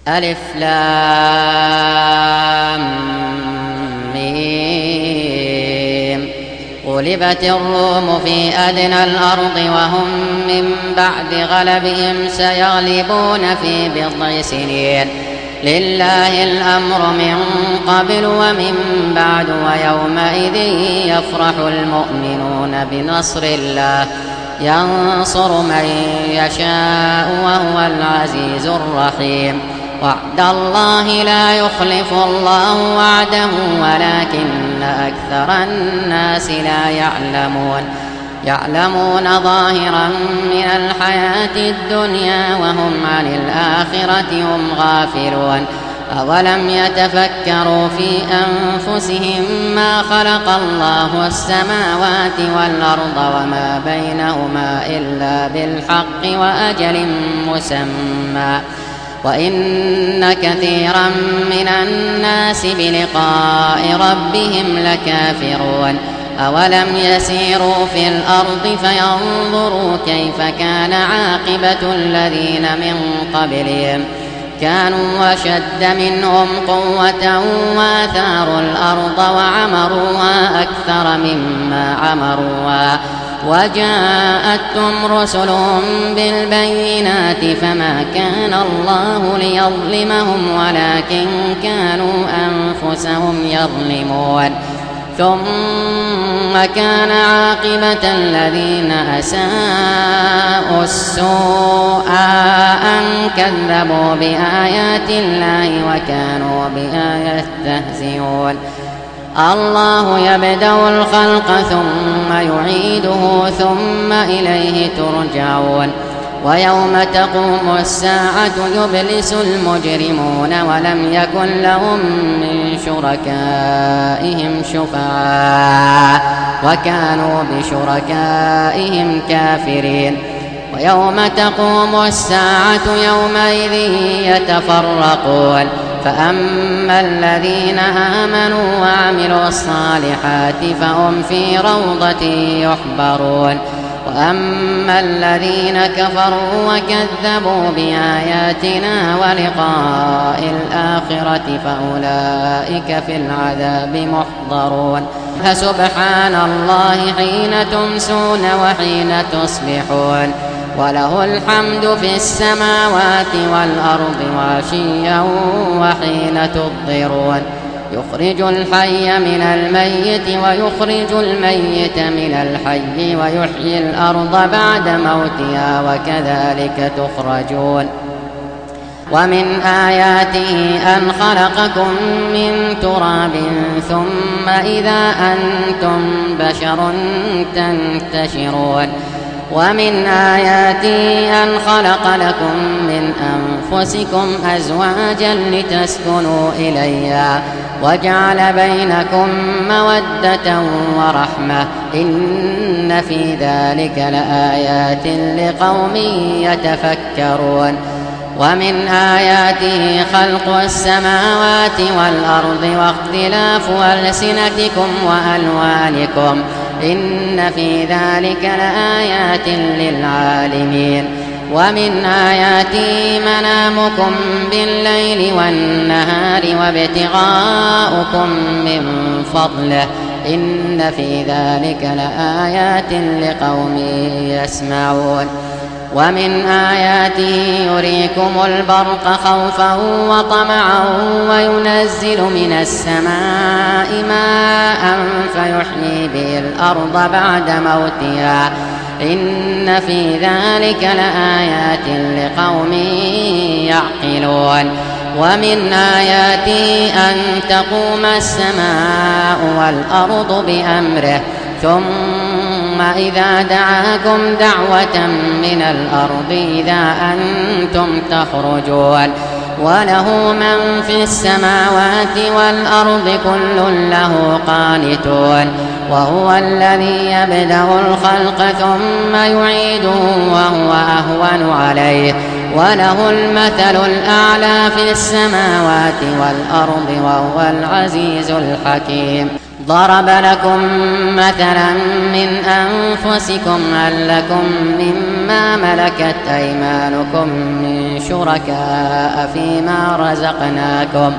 ألف لام ميم. غلبت الروم في أدنى الأرض وهم من بعد غلبهم سيغلبون في بضع سنين. لله الأمر من قبل ومن بعد ويومئذ يفرح المؤمنون بنصر الله ينصر من يشاء وهو العزيز الرحيم. وعد الله لا يخلف الله وعده ولكن أكثر الناس لا يعلمون ظاهرا من الحياة الدنيا وهم عن الآخرة هم غافلون. أولم يتفكروا في أنفسهم ما خلق الله السماوات والأرض وما بينهما إلا بالحق وأجل مسمى وإن كثيرا من الناس بلقاء ربهم لكافرون. أولم يسيروا في الأرض فينظروا كيف كان عاقبة الذين من قبلهم كانوا أشد منهم قوة وآثاروا الأرض وعمروها أكثر مما عمروها وجاءتهم رسلهم بالبينات فما كان الله ليظلمهم ولكن كانوا أنفسهم يظلمون. ثم كان عاقبة الذين أساءوا السوء أن كذبوا بآيات الله وكانوا بها يستهزئون. الله يبدأ الخلق ثم يعيده ثم إليه ترجعون. ويوم تقوم الساعة يبلس المجرمون ولم يكن لهم من شركائهم شفعاء وكانوا بشركائهم كافرين. ويوم تقوم الساعة يومئذ يتفرقون فأما الذين آمنوا وعملوا الصالحات فهم في روضة يحبرون وأما الذين كفروا وكذبوا بآياتنا ولقاء الآخرة فأولئك في العذاب محضرون. فسبحان الله حين تمسون وحين تصبحون وله الحمد في السماوات والأرض وعشيا وحين تظهرون. يخرج الحي من الميت ويخرج الميت من الحي ويحيي الأرض بعد موتها وكذلك تخرجون. ومن آياته أن خلقكم من تراب ثم إذا أنتم بشر تنتشرون. ومن آياته أن خلق لكم من أنفسكم أزواجا لتسكنوا إليها وجعل بينكم مودة ورحمة إن في ذلك لآيات لقوم يتفكرون. ومن آياته خلق السماوات والأرض واختلاف ألسنتكم وألوانكم إن في ذلك لآيات للعالمين. ومن آياته منامكم بالليل والنهار وابتغاؤكم من فضله إن في ذلك لآيات لقوم يسمعون. ومن آياته يريكم البرق خوفا وطمعا وينزل من السماء ماء فيحيي به الأرض بعد موتها إن في ذلك لآيات لقوم يعقلون. ومن آياته أن تقوم السماء والأرض بأمره ثم إذا دعاكم دعوة من الأرض إذا أنتم تخرجون. وله من في السماوات والأرض كل له قانتون. وهو الذي يبدأ الخلق ثم يعيده وهو أهون عليه وله المثل الأعلى في السماوات والأرض وهو العزيز الحكيم. ضرب لكم مثلا من أنفسكم هل لكم مما ملكت أيمانكم من شركاء فيما رزقناكم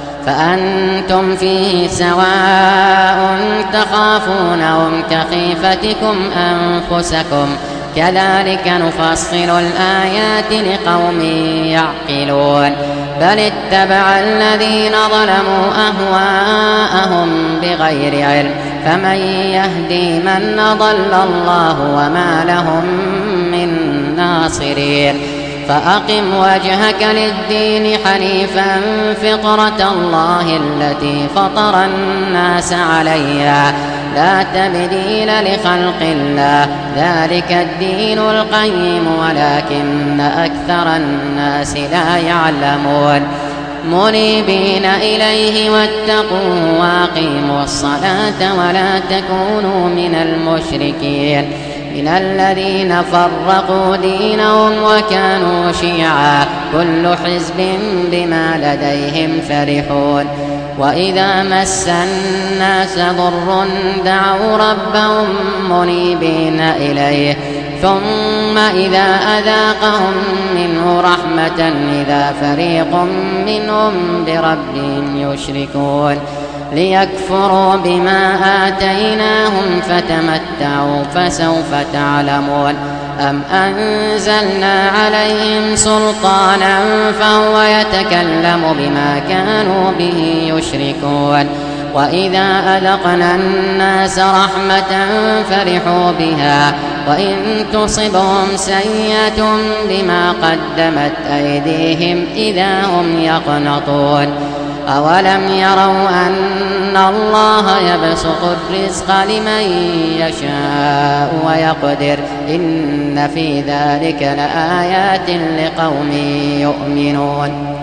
فأنتم فيه سواء تخافونهم كخيفتكم أنفسكم كذلك نفصل الآيات لقوم يعقلون بل اتبع الذين ظلموا أهواءهم بغير علم فمن يهدي من أضل الله وما لهم من ناصرين فأقم وجهك للدين حنيفا فطرة الله التي فطر الناس عليها لا تبديل لخلق الله ذلك الدين القيم ولكن أكثر الناس لا يعلمون منيبين إليه واتقوا واقيموا الصلاة ولا تكونوا من المشركين من الذين فرقوا دينهم وكانوا شيعا كل حزب بما لديهم فرحون وإذا مس الناس ضر دعوا ربهم منيبين إليه ثم إذا أذاقهم منه رحمة إذا فريق منهم بربهم يشركون ليكفروا بما آتيناهم فتمتعوا فسوف تعلمون أم أنزلنا عليهم سلطانا فهو يتكلم بما كانوا به يشركون وإذا أذقنا الناس رحمة فرحوا بها وإن تصبهم سيئة بما قدمت أيديهم إذا هم يقنطون أولم يروا أن الله يبسط الرزق لمن يشاء ويقدر إن في ذلك لآيات لقوم يؤمنون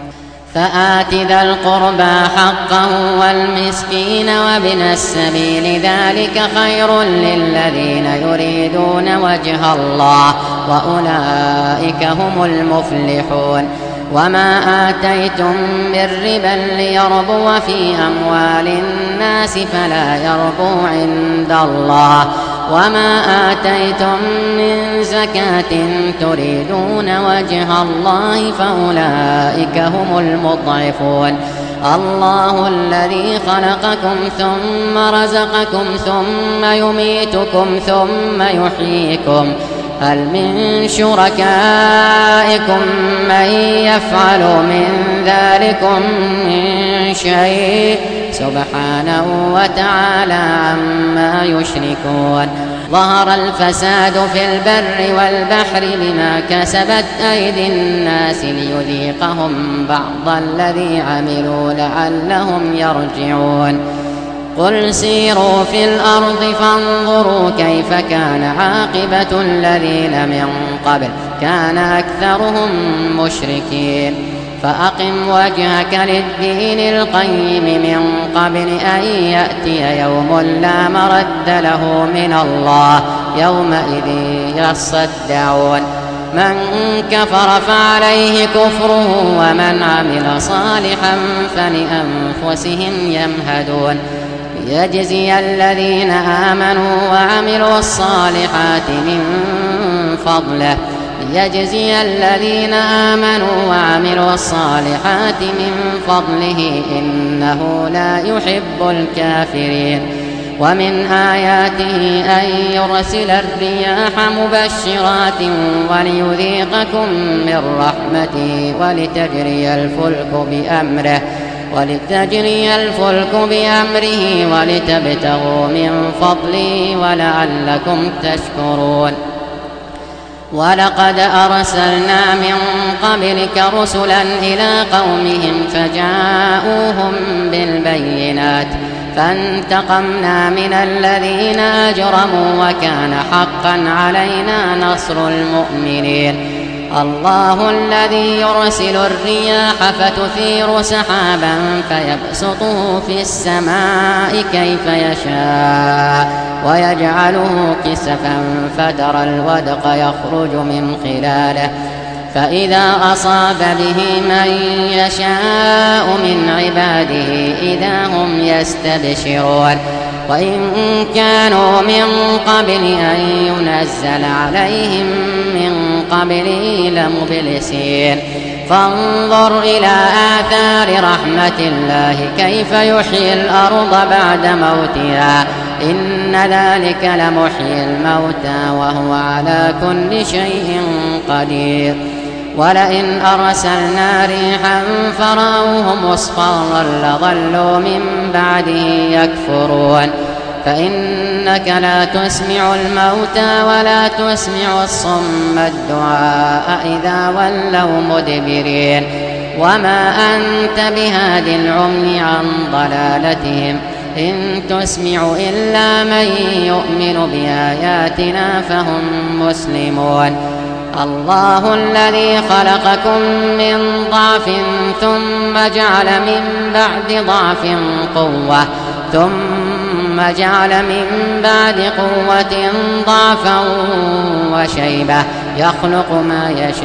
فآت ذا القربى حقه والمسكين وابن السبيل ذلك خير للذين يريدون وجه الله وأولئك هم المفلحون وما آتيتم من ربا ليربو في أموال الناس فلا يربو عند الله وما آتيتم من زكاة تريدون وجه الله فأولئك هم المضعفون الله الذي خلقكم ثم رزقكم ثم يميتكم ثم يحييكم هل من شركائكم من يفعل من ذلكم من شيء سبحانه وتعالى عما يشركون ظهر الفساد في البر والبحر بما كسبت أيدي الناس ليذيقهم بعض الذي عملوا لعلهم يرجعون قل سيروا في الأرض فانظروا كيف كان عاقبة الذين من قبل كان أكثرهم مشركين فأقم وجهك للدين القيم من قبل أن يأتي يوم لا مرد له من الله يومئذ يصدعون من كفر فعليه كفره ومن عمل صالحا فلأنفسهم يمهدون ليجزي الذين آمنوا وعملوا الصالحات من فضله ليجزي الذين آمنوا وعملوا الصالحات من فضله إنه لا يحب الكافرين ومن آياته أن يرسل الرياح مبشرات وليذيقكم من رحمته ولتجري الفلك بأمره ولتبتغوا من فضله ولعلكم تشكرون ولقد أرسلنا من قبلك رسلا إلى قومهم فجاءوهم بالبينات فانتقمنا من الذين أجرموا وكان حقا علينا نصر المؤمنين الله الذي يرسل الرياح فتثير سحابا فيبسطه في السماء كيف يشاء ويجعله كسفا فترى الودق يخرج من خلاله فإذا أصاب به من يشاء من عباده إذا هم يستبشرون وإن كانوا من قبل أن ينزل عليهم من قبله لمبلسين فانظر إلى آثار رحمة الله كيف يحيي الأرض بعد موتها إن ذلك لمحيي الموتى وهو على كل شيء قدير ولئن أرسلنا ريحا فرأوه مصفرا لظلوا من بعده يكفرون فإنك لا تسمع الموتى ولا تسمع الصم الدعاء إذا ولوا مدبرين وما أنت بهاد العمي عن ضلالتهم إن تسمع إلا من يؤمن بآياتنا فهم مسلمون الله الذي خلقكم من ضعف ثم جعل من بعد ضعف قوة ثم جعل من بعد قوة ضعفا وشيبة يخلق ما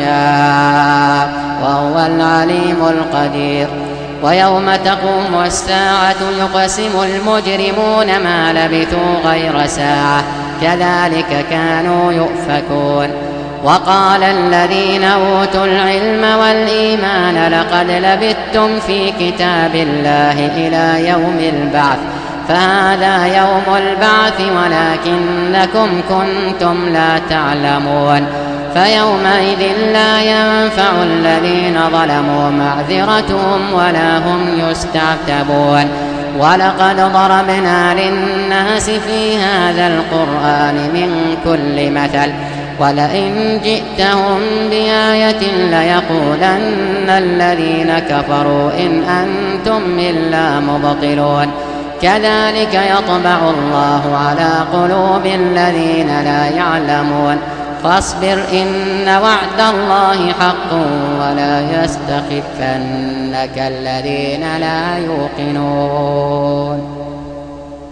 يشاء وهو العليم القدير ويوم تقوم الساعة يقسم المجرمون ما لبثوا غير ساعة كذلك كانوا يؤفكون وقال الذين أوتوا العلم والإيمان لقد لبثتم في كتاب الله إلى يوم البعث فهذا يوم البعث ولكنكم كنتم لا تعلمون فيومئذ لا ينفع الذين ظلموا معذرتهم ولا هم يستعتبون ولقد ضربنا للناس في هذا القرآن من كل مثل ولئن جئتهم بآية ليقولن الذين كفروا إن أنتم إلا مبطلون كذلك يطبع الله على قلوب الذين لا يعلمون فاصبر إن وعد الله حق ولا يستخفنك الذين لا يوقنون